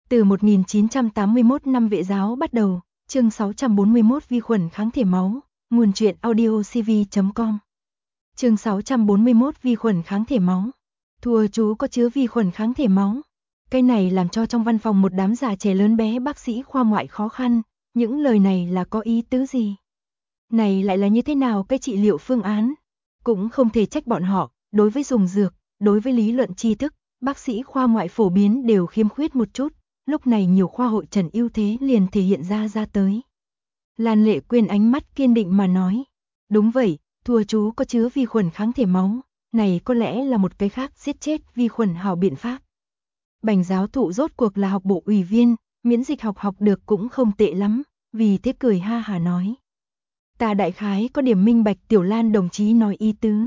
Từ 1981 năm Vệ giáo bắt đầu, chương 641 vi khuẩn kháng thể máu, nguồn truyện audiocv.com. Chương 641 vi khuẩn kháng thể máu. Thua chú có chứa vi khuẩn kháng thể máu. Cái này làm cho trong văn phòng một đám già trẻ lớn bé bác sĩ khoa ngoại khó khăn, những lời này là có ý tứ gì? Này lại là như thế nào cái trị liệu phương án? Cũng không thể trách bọn họ, đối với dùng dược, đối với lý luận tri thức, bác sĩ khoa ngoại phổ biến đều khiêm khuyết một chút, lúc này nhiều khoa hội trần ưu thế liền thể hiện ra tới. Lan Lệ Quyên ánh mắt kiên định mà nói, đúng vậy, thua chú có chứa vi khuẩn kháng thể máu, này có lẽ là một cái khác giết chết vi khuẩn hảo biện pháp. Bành giáo thụ rốt cuộc là học bộ ủy viên, miễn dịch học được cũng không tệ lắm, vì thế cười ha hà nói. Ta đại khái có điểm minh bạch Tiểu Lan đồng chí nói ý tứ.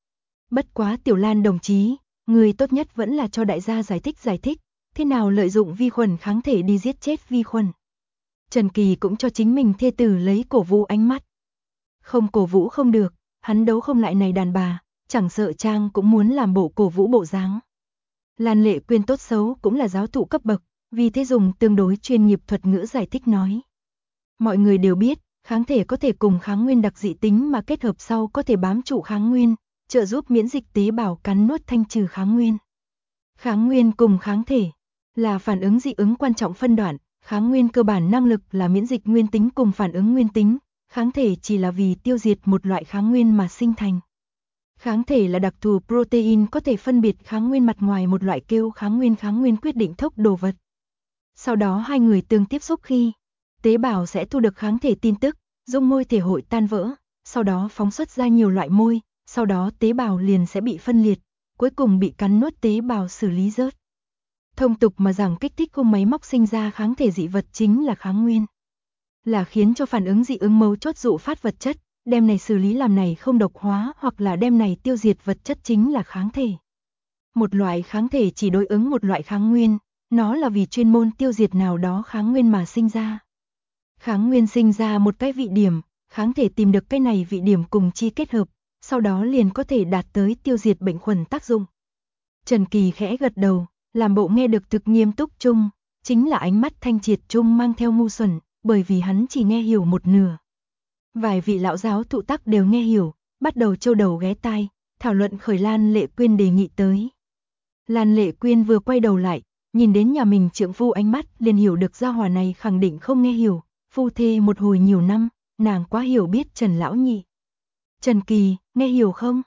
Bất quá Tiểu Lan đồng chí, người tốt nhất vẫn là cho đại gia giải thích, thế nào lợi dụng vi khuẩn kháng thể đi giết chết vi khuẩn. Trần Kỳ cũng cho chính mình thê tử lấy cổ vũ ánh mắt. Không cổ vũ không được, hắn đấu không lại này đàn bà, chẳng sợ Trang cũng muốn làm bộ cổ vũ bộ dáng. Lan Lệ Quyên tốt xấu cũng là giáo thụ cấp bậc, vì thế dùng tương đối chuyên nghiệp thuật ngữ giải thích nói. Mọi người đều biết, kháng thể có thể cùng kháng nguyên đặc dị tính mà kết hợp sau có thể bám trụ kháng nguyên, trợ giúp miễn dịch tế bào cắn nuốt thanh trừ kháng nguyên. Kháng nguyên cùng kháng thể là phản ứng dị ứng quan trọng phân đoạn, kháng nguyên cơ bản năng lực là miễn dịch nguyên tính cùng phản ứng nguyên tính, kháng thể chỉ là vì tiêu diệt một loại kháng nguyên mà sinh thành. Kháng thể là đặc thù protein có thể phân biệt kháng nguyên mặt ngoài một loại kêu kháng nguyên quyết định thốc đồ vật. Sau đó hai người tương tiếp xúc khi, tế bào sẽ thu được kháng thể tin tức, dung môi thể hội tan vỡ, sau đó phóng xuất ra nhiều loại môi, sau đó tế bào liền sẽ bị phân liệt, cuối cùng bị cắn nuốt tế bào xử lý rớt. Thông tục mà rằng kích thích cung máy móc sinh ra kháng thể dị vật chính là kháng nguyên. Là khiến cho phản ứng dị ứng mấu chốt dụ phát vật chất, đem này xử lý làm này không độc hóa hoặc là đem này tiêu diệt vật chất chính là kháng thể. Một loại kháng thể chỉ đối ứng một loại kháng nguyên, nó là vì chuyên môn tiêu diệt nào đó kháng nguyên mà sinh ra. Kháng nguyên sinh ra một cái vị điểm, kháng thể tìm được cái này vị điểm cùng chi kết hợp, sau đó liền có thể đạt tới tiêu diệt bệnh khuẩn tác dụng. Trần Kỳ khẽ gật đầu, làm bộ nghe được thực nghiêm túc chung, chính là ánh mắt thanh triệt chung mang theo ngu xuẩn, bởi vì hắn chỉ nghe hiểu một nửa. Vài vị lão giáo thụ tắc đều nghe hiểu, bắt đầu châu đầu ghé tai, thảo luận khởi Lan Lệ Quyên đề nghị tới. Lan Lệ Quyên vừa quay đầu lại, nhìn đến nhà mình trượng phu ánh mắt liền hiểu được gia hỏa này khẳng định không nghe hiểu, phu thê một hồi nhiều năm, nàng quá hiểu biết Trần lão nhị. Trần Kỳ, nghe hiểu không?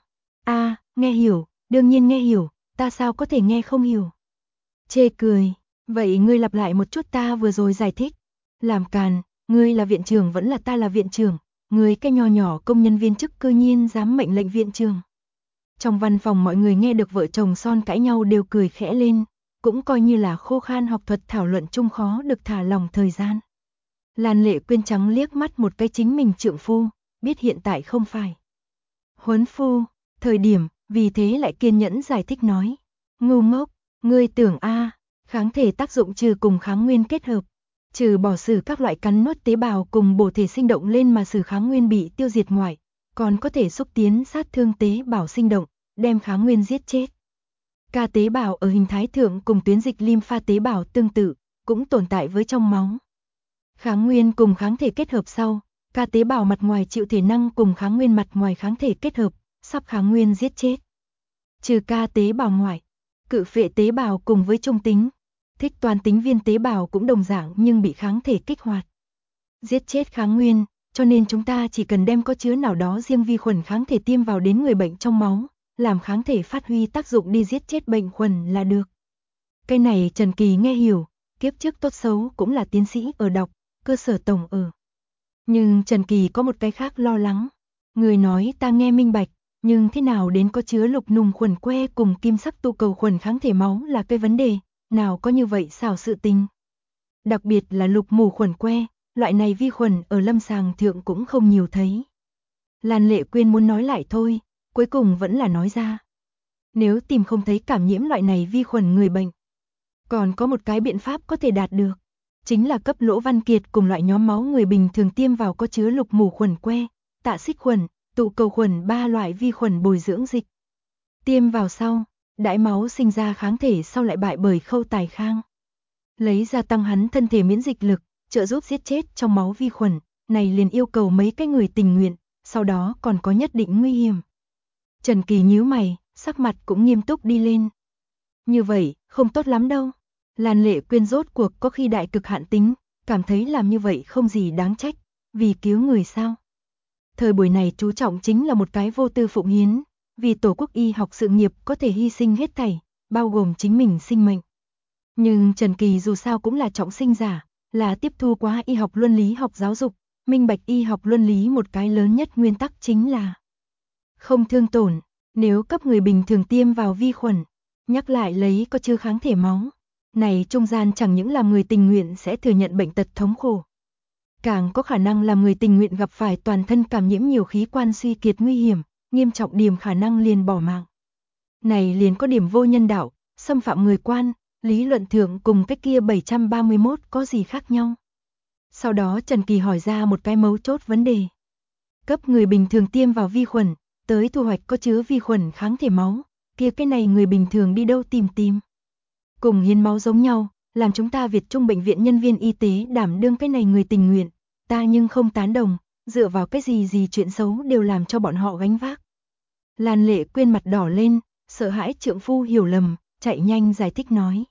Nghe hiểu, đương nhiên nghe hiểu, ta sao có thể nghe không hiểu? Chê cười, vậy ngươi lặp lại một chút ta vừa rồi giải thích. Làm càn, ngươi là viện trưởng vẫn là ta là viện trưởng, ngươi cái nho nhỏ công nhân viên chức cư nhiên dám mệnh lệnh viện trưởng. Trong văn phòng mọi người nghe được vợ chồng son cãi nhau đều cười khẽ lên, cũng coi như là khô khan học thuật thảo luận chung khó được thả lòng thời gian. Lan Lệ Quyên trắng liếc mắt một cái chính mình trượng phu, biết hiện tại không phải huấn phu, thời điểm, vì thế lại kiên nhẫn giải thích nói. Ngu ngốc, ngươi tưởng kháng thể tác dụng trừ cùng kháng nguyên kết hợp, trừ bỏ xử các loại cắn nuốt tế bào cùng bổ thể sinh động lên mà xử kháng nguyên bị tiêu diệt ngoài, còn có thể xúc tiến sát thương tế bào sinh động, đem kháng nguyên giết chết. Ca tế bào ở hình thái thượng cùng tuyến dịch lympha tế bào tương tự, cũng tồn tại với trong máu. Kháng nguyên cùng kháng thể kết hợp sau, ca tế bào mặt ngoài chịu thể năng cùng kháng nguyên mặt ngoài kháng thể kết hợp, sắp kháng nguyên giết chết. Trừ ca tế bào ngoài, cự phệ tế bào cùng với trung tính, thích toàn tính viên tế bào cũng đồng dạng nhưng bị kháng thể kích hoạt. Giết chết kháng nguyên, cho nên chúng ta chỉ cần đem có chứa nào đó riêng vi khuẩn kháng thể tiêm vào đến người bệnh trong máu, làm kháng thể phát huy tác dụng đi giết chết bệnh khuẩn là được. Cái này Trần Kỳ nghe hiểu, kiếp trước tốt xấu cũng là tiến sĩ ở đọc, cơ sở tổng ở. Nhưng Trần Kỳ có một cái khác lo lắng. Người nói ta nghe minh bạch, nhưng thế nào đến có chứa lục nùng khuẩn que cùng kim sắc tụ cầu khuẩn kháng thể máu là cái vấn đề, nào có như vậy xảo sự tình. Đặc biệt là lục mù khuẩn que, loại này vi khuẩn ở lâm sàng thượng cũng không nhiều thấy. Lan Lệ Quyên muốn nói lại thôi, cuối cùng vẫn là nói ra. Nếu tìm không thấy cảm nhiễm loại này vi khuẩn người bệnh, còn có một cái biện pháp có thể đạt được, chính là cấp Lỗ Văn Kiệt cùng loại nhóm máu người bình thường tiêm vào có chứa lục mù khuẩn que, tạ xích khuẩn, tụ cầu khuẩn 3 loại vi khuẩn bồi dưỡng dịch. Tiêm vào sau, đãi máu sinh ra kháng thể sau lại bại bởi khâu tài khang. lấy ra tăng hắn thân thể miễn dịch lực, trợ giúp giết chết trong máu vi khuẩn, này liền yêu cầu mấy cái người tình nguyện, sau đó còn có nhất định nguy hiểm. Trần Kỳ nhíu mày, sắc mặt cũng nghiêm túc đi lên. Như vậy, không tốt lắm đâu. Lan Lệ Quyên rốt cuộc có khi đại cực hạn tính, cảm thấy làm như vậy không gì đáng trách, vì cứu người sao. Thời buổi này chú trọng chính là một cái vô tư phụng hiến, vì tổ quốc y học sự nghiệp có thể hy sinh hết thảy, bao gồm chính mình sinh mệnh. Nhưng Trần Kỳ dù sao cũng là trọng sinh giả, là tiếp thu quá y học luân lý học giáo dục, minh bạch y học luân lý một cái lớn nhất nguyên tắc chính là không thương tổn. Nếu cấp người bình thường tiêm vào vi khuẩn, nhắc lại lấy có chứa kháng thể máu, này trung gian chẳng những làm người tình nguyện sẽ thừa nhận bệnh tật thống khổ, càng có khả năng làm người tình nguyện gặp phải toàn thân cảm nhiễm nhiều khí quan suy kiệt nguy hiểm, nghiêm trọng điểm khả năng liền bỏ mạng. Này liền có điểm vô nhân đạo, xâm phạm người quan, lý luận thượng cùng cái kia 731 có gì khác nhau. Sau đó Trần Kỳ hỏi ra một cái mấu chốt vấn đề. Cấp người bình thường tiêm vào vi khuẩn, tới thu hoạch có chứa vi khuẩn kháng thể máu, kia cái này người bình thường đi đâu tìm. Cùng hiến máu giống nhau, làm chúng ta Việt Trung bệnh viện nhân viên y tế đảm đương cái này người tình nguyện, ta nhưng không tán đồng, dựa vào cái gì chuyện xấu đều làm cho bọn họ gánh vác. Lan Lệ Quyên mặt đỏ lên, sợ hãi trượng phu hiểu lầm, chạy nhanh giải thích nói.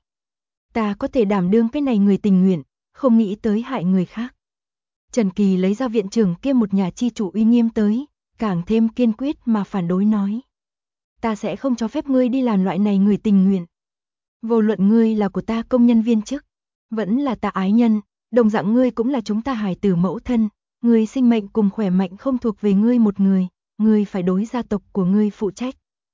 Ta có thể đảm đương cái này người tình nguyện, không nghĩ tới hại người khác. Trần Kỳ lấy ra viện trưởng kia một nhà chi chủ uy nghiêm tới, càng thêm kiên quyết mà phản đối nói. Ta sẽ không cho phép ngươi đi làm loại này người tình nguyện. Vô luận ngươi là của ta công nhân viên chức, vẫn là ta ái nhân, đồng dạng ngươi cũng là chúng ta hài tử mẫu thân, ngươi sinh mệnh cùng khỏe mạnh không thuộc về ngươi một người, ngươi phải đối gia tộc của ngươi phụ trách.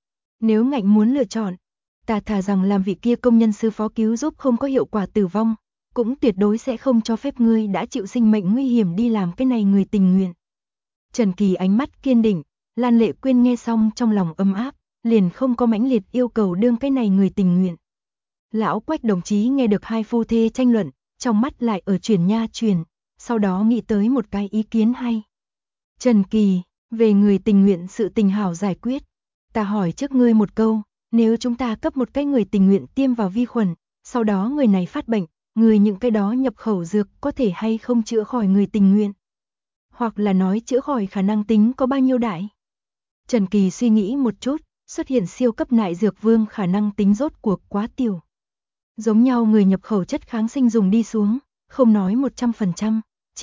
Nếu ngạnh muốn lựa chọn, ta thà rằng làm vị kia công nhân sư phó cứu giúp không có hiệu quả tử vong, cũng tuyệt đối sẽ không cho phép ngươi đã chịu sinh mệnh nguy hiểm đi làm cái này người tình nguyện. Trần Kỳ ánh mắt kiên định, Lan Lệ Quyên nghe xong trong lòng ấm áp, liền không có mãnh liệt yêu cầu đương cái này người tình nguyện. Lão Quách đồng chí nghe được hai phu thê tranh luận, trong mắt lại ở chuyển nha chuyển, sau đó nghĩ tới một cái ý kiến hay. Trần Kỳ, về người tình nguyện sự tình hảo giải quyết, ta hỏi trước ngươi một câu, nếu chúng ta cấp một cái người tình nguyện tiêm vào vi khuẩn, sau đó người này phát bệnh, người những cái đó nhập khẩu dược có thể hay không chữa khỏi người tình nguyện? Hoặc là nói chữa khỏi khả năng tính có bao nhiêu đại? Trần Kỳ suy nghĩ một chút, xuất hiện siêu cấp nại dược vương khả năng tính rốt cuộc quá tiểu. Giống nhau người nhập khẩu chất kháng sinh dùng đi xuống, không nói 100%,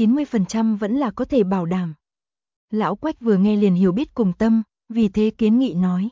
90% vẫn là có thể bảo đảm. Lão Quách vừa nghe liền hiểu biết cùng tâm, vì thế kiến nghị nói.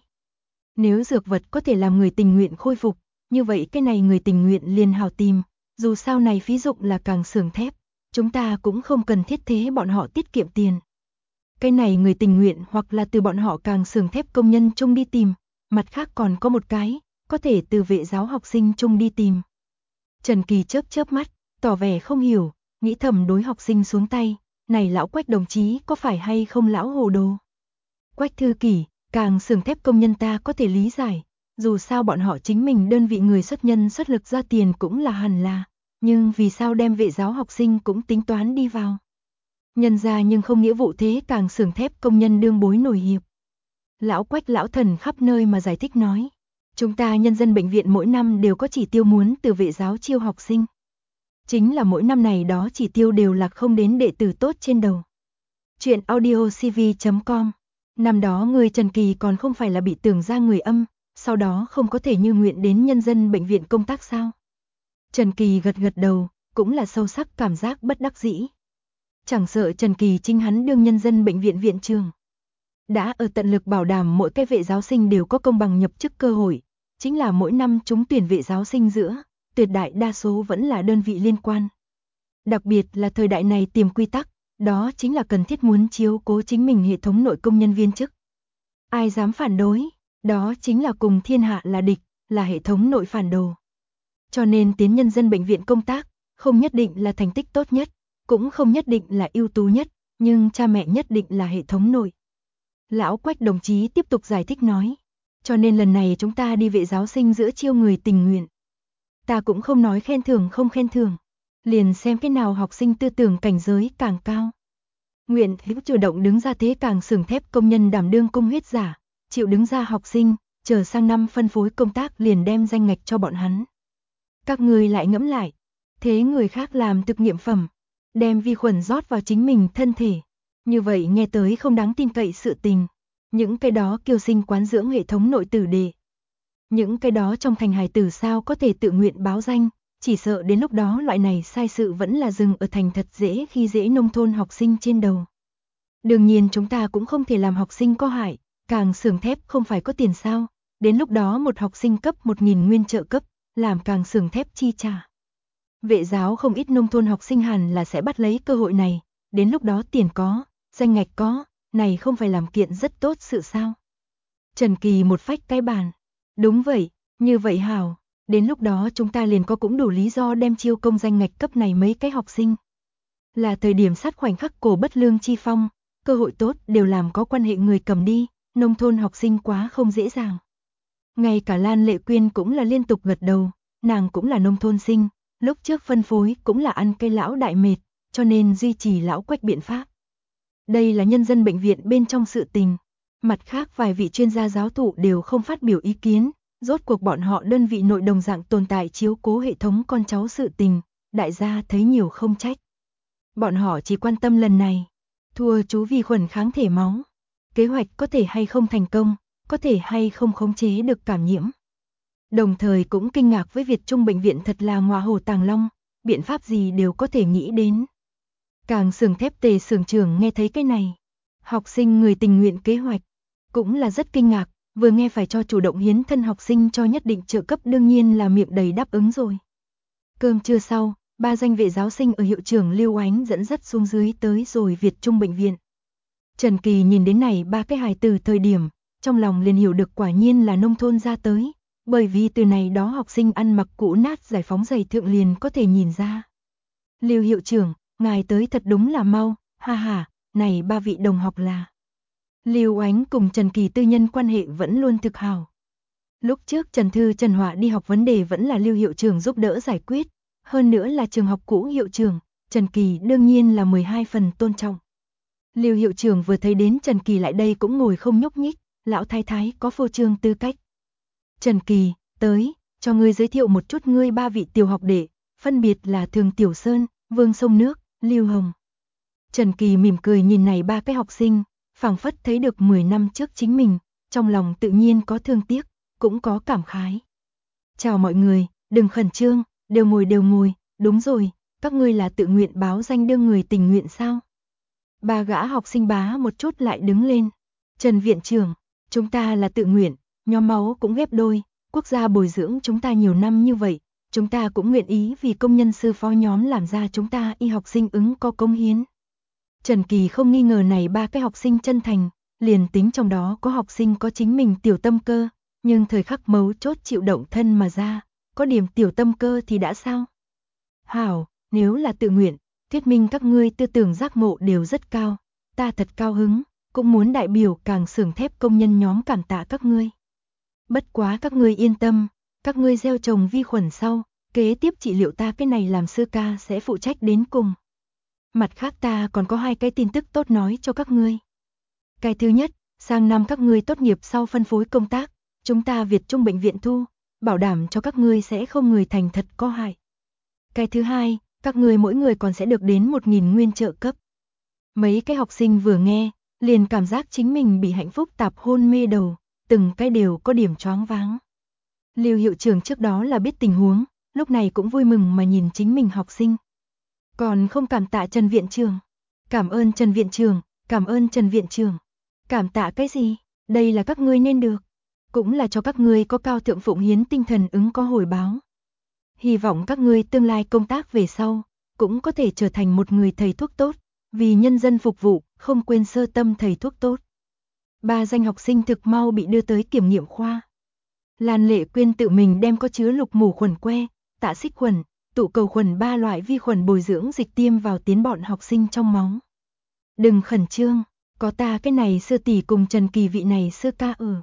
Nếu dược vật có thể làm người tình nguyện khôi phục, như vậy cái này người tình nguyện liền hào tìm, dù sao này phí dụng là càng xưởng thép, chúng ta cũng không cần thiết thế bọn họ tiết kiệm tiền. Cái này người tình nguyện hoặc là từ bọn họ càng xưởng thép công nhân chung đi tìm, mặt khác còn có một cái, có thể từ vệ giáo học sinh chung đi tìm. Trần Kỳ chớp mắt, tỏ vẻ không hiểu, nghĩ thầm đối học sinh xuống tay, này lão Quách đồng chí có phải hay không lão hồ đồ. Quách thư kỷ, càng xưởng thép công nhân ta có thể lý giải, dù sao bọn họ chính mình đơn vị người xuất nhân xuất lực ra tiền cũng là hẳn là, nhưng vì sao đem vệ giáo học sinh cũng tính toán đi vào. Nhân ra nhưng không nghĩa vụ thế càng xưởng thép công nhân đương bối nổi hiệp. Lão Quách lão thần khắp nơi mà giải thích nói, chúng ta nhân dân bệnh viện mỗi năm đều có chỉ tiêu muốn từ vệ giáo chiêu học sinh. Chính là mỗi năm này đó chỉ tiêu đều là không đến đệ tử tốt trên đầu. Chuyện audiocv.com. Năm đó người Trần Kỳ còn không phải là bị tưởng ra người âm, sau đó không có thể như nguyện đến nhân dân bệnh viện công tác sao? Trần Kỳ gật đầu, cũng là sâu sắc cảm giác bất đắc dĩ. Chẳng sợ Trần Kỳ chính hắn đương nhân dân bệnh viện viện trường. Đã ở tận lực bảo đảm mỗi cái vệ giáo sinh đều có công bằng nhập chức cơ hội, chính là mỗi năm chúng tuyển vệ giáo sinh giữa, tuyệt đại đa số vẫn là đơn vị liên quan. Đặc biệt là thời đại này tìm quy tắc, đó chính là cần thiết muốn chiếu cố chính mình hệ thống nội công nhân viên chức. Ai dám phản đối, đó chính là cùng thiên hạ là địch, là hệ thống nội phản đồ. Cho nên tiến nhân dân bệnh viện công tác, không nhất định là thành tích tốt nhất, cũng không nhất định là ưu tú nhất, nhưng cha mẹ nhất định là hệ thống nội. Lão Quách đồng chí tiếp tục giải thích nói, cho nên lần này chúng ta đi vệ giáo sinh giữa chiêu người tình nguyện. Ta cũng không nói khen thưởng không khen thưởng, liền xem cái nào học sinh tư tưởng cảnh giới càng cao. Nguyện hữu chủ động đứng ra thế càng xưởng thép công nhân đảm đương công huyết giả, chịu đứng ra học sinh, chờ sang năm phân phối công tác liền đem danh ngạch cho bọn hắn. Các người lại ngẫm lại, thế người khác làm thực nghiệm phẩm, đem vi khuẩn rót vào chính mình thân thể. Như vậy nghe tới không đáng tin cậy sự tình. Những cái đó kiêu sinh quán dưỡng hệ thống nội tử đệ. Những cái đó trong thành hài tử sao có thể tự nguyện báo danh, chỉ sợ đến lúc đó loại này sai sự vẫn là dừng ở thành thật dễ khi dễ nông thôn học sinh trên đầu. Đương nhiên chúng ta cũng không thể làm học sinh có hại, càng xưởng thép không phải có tiền sao, đến lúc đó một học sinh cấp 1.000 nguyên trợ cấp, làm càng xưởng thép chi trả. Vệ giáo không ít nông thôn học sinh hẳn là sẽ bắt lấy cơ hội này, đến lúc đó tiền có, danh ngạch có, này không phải làm kiện rất tốt sự sao. Trần Kỳ một phách cái bàn. Đúng vậy, như vậy hảo, đến lúc đó chúng ta liền có cũng đủ lý do đem chiêu công danh ngạch cấp này mấy cái học sinh. Là thời điểm sát khoảnh khắc cổ bất lương chi phong, cơ hội tốt đều làm có quan hệ người cầm đi, nông thôn học sinh quá không dễ dàng. Ngay cả Lan Lệ Quyên cũng là liên tục gật đầu, nàng cũng là nông thôn sinh, lúc trước phân phối cũng là ăn cây lão đại mệt, cho nên duy trì lão Quách biện pháp. Đây là nhân dân bệnh viện bên trong sự tình. Mặt khác vài vị chuyên gia giáo thụ đều không phát biểu ý kiến, rốt cuộc bọn họ đơn vị nội đồng dạng tồn tại chiếu cố hệ thống con cháu sự tình, đại gia thấy nhiều không trách. Bọn họ chỉ quan tâm lần này, thua chú vi khuẩn kháng thể máu. Kế hoạch có thể hay không thành công, có thể hay không khống chế được cảm nhiễm. Đồng thời cũng kinh ngạc với Việt Trung bệnh viện thật là ngọa hổ tàng long, biện pháp gì đều có thể nghĩ đến. Càng xưởng thép Tề xưởng trưởng nghe thấy cái này, học sinh người tình nguyện kế hoạch, cũng là rất kinh ngạc, vừa nghe phải cho chủ động hiến thân học sinh cho nhất định trợ cấp đương nhiên là miệng đầy đáp ứng rồi. Cơm trưa sau, 3 danh vệ giáo sinh ở hiệu trưởng Lưu Ánh dẫn dắt xuống dưới tới rồi Việt Trung bệnh viện. Trần Kỳ nhìn đến này 3 cái hài tử thời điểm, trong lòng liền hiểu được quả nhiên là nông thôn ra tới, bởi vì từ này đó học sinh ăn mặc cũ nát giải phóng giày thượng liền có thể nhìn ra. Lưu hiệu trưởng, ngài tới thật đúng là mau, ha ha, này 3 vị đồng học là. Lưu Ánh cùng Trần Kỳ tư nhân quan hệ vẫn luôn thực hảo. Lúc trước Trần Thư Trần Họa đi học vấn đề vẫn là Lưu hiệu trưởng giúp đỡ giải quyết, hơn nữa là trường học cũ hiệu trưởng, Trần Kỳ đương nhiên là 12 phần tôn trọng. Lưu hiệu trưởng vừa thấy đến Trần Kỳ lại đây cũng ngồi không nhúc nhích, lão thái thái có phô trương tư cách. Trần Kỳ, tới, cho ngươi giới thiệu một chút ngươi 3 vị tiểu học đệ, phân biệt là Thường Tiểu Sơn, Vương Sông Nước, Lưu Hồng. Trần Kỳ mỉm cười nhìn này 3 cái học sinh, phảng phất thấy được 10 năm trước chính mình, trong lòng tự nhiên có thương tiếc, cũng có cảm khái. Chào mọi người, đừng khẩn trương, đều ngồi, đúng rồi, các ngươi là tự nguyện báo danh đương người tình nguyện sao? 3 gã học sinh bá một chút lại đứng lên. Trần viện trưởng, chúng ta là tự nguyện, nhóm máu cũng ghép đôi, quốc gia bồi dưỡng chúng ta nhiều năm như vậy, chúng ta cũng nguyện ý vì công nhân sư phó nhóm làm ra chúng ta y học sinh ứng có công hiến. Trần Kỳ không nghi ngờ này 3 cái học sinh chân thành, liền tính trong đó có học sinh có chính mình tiểu tâm cơ, nhưng thời khắc mấu chốt chịu động thân mà ra, có điểm tiểu tâm cơ thì đã sao? Hảo, nếu là tự nguyện, thuyết minh các ngươi tư tưởng giác ngộ đều rất cao, ta thật cao hứng, cũng muốn đại biểu càng xưởng thép công nhân nhóm cảm tạ các ngươi. Bất quá các ngươi yên tâm, các ngươi gieo trồng vi khuẩn sau, kế tiếp trị liệu ta cái này làm sư ca sẽ phụ trách đến cùng. Mặt khác ta còn có 2 cái tin tức tốt nói cho các ngươi. Cái thứ nhất, sang năm các ngươi tốt nghiệp sau phân phối công tác, chúng ta Việt Trung bệnh viện thu, bảo đảm cho các ngươi sẽ không người thành thật có hại. Cái thứ hai, các ngươi mỗi người còn sẽ được đến 1.000 nguyên trợ cấp. Mấy cái học sinh vừa nghe, liền cảm giác chính mình bị hạnh phúc tạp hôn mê đầu, từng cái đều có điểm choáng váng. Lưu hiệu trưởng trước đó là biết tình huống, lúc này cũng vui mừng mà nhìn chính mình học sinh. Còn không cảm tạ Trần viện trưởng. Cảm ơn Trần viện trưởng, cảm ơn Trần viện trưởng. Cảm tạ cái gì? Đây là các ngươi nên được. Cũng là cho các ngươi có cao thượng phụng hiến tinh thần ứng có hồi báo. Hy vọng các ngươi tương lai công tác về sau, cũng có thể trở thành một người thầy thuốc tốt, vì nhân dân phục vụ, không quên sơ tâm thầy thuốc tốt. 3 danh học sinh thực mau bị đưa tới kiểm nghiệm khoa. Lan Lệ Quyên tự mình đem có chứa lục mủ khuẩn que, tạ xích khuẩn, tụ cầu khuẩn 3 loại vi khuẩn bồi dưỡng dịch tiêm vào tiến bọn học sinh trong máu. Đừng khẩn trương, có ta cái này sư tỷ cùng Trần Kỳ vị này sư ca ở.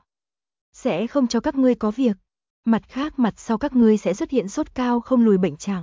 Sẽ không cho các ngươi có việc. Mặt khác mặt sau các ngươi sẽ xuất hiện sốt cao không lùi bệnh trạng.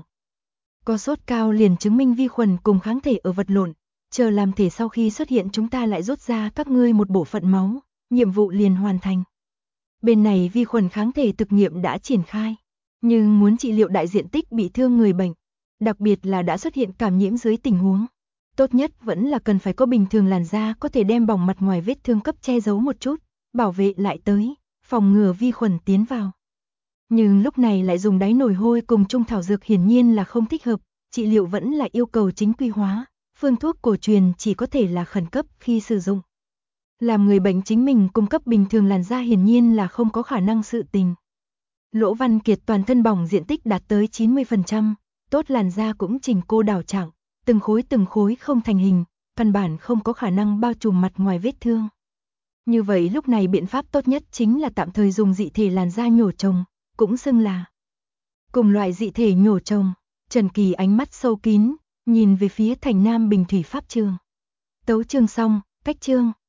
Có sốt cao liền chứng minh vi khuẩn cùng kháng thể ở vật lộn, chờ làm thể sau khi xuất hiện chúng ta lại rút ra các ngươi một bộ phận máu, nhiệm vụ liền hoàn thành. Bên này vi khuẩn kháng thể thực nghiệm đã triển khai, nhưng muốn trị liệu đại diện tích bị thương người bệnh, đặc biệt là đã xuất hiện cảm nhiễm dưới tình huống. Tốt nhất vẫn là cần phải có bình thường làn da có thể đem bỏng mặt ngoài vết thương cấp che giấu một chút, bảo vệ lại tới, phòng ngừa vi khuẩn tiến vào. Nhưng lúc này lại dùng đáy nồi hôi cùng trung thảo dược hiển nhiên là không thích hợp, trị liệu vẫn là yêu cầu chính quy hóa, phương thuốc cổ truyền chỉ có thể là khẩn cấp khi sử dụng. Làm người bệnh chính mình cung cấp bình thường làn da hiển nhiên là không có khả năng sự tình. Lỗ Văn Kiệt toàn thân bỏng diện tích đạt tới 90%, tốt làn da cũng chỉnh cô đảo trạng, từng khối không thành hình, căn bản không có khả năng bao trùm mặt ngoài vết thương. Như vậy lúc này biện pháp tốt nhất chính là tạm thời dùng dị thể làn da nhổ trồng, cũng xưng là cùng loại dị thể nhổ trồng. Trần Kỳ ánh mắt sâu kín, nhìn về phía thành Nam Bình Thủy Pháp Trường. Tấu chương xong, cách chương.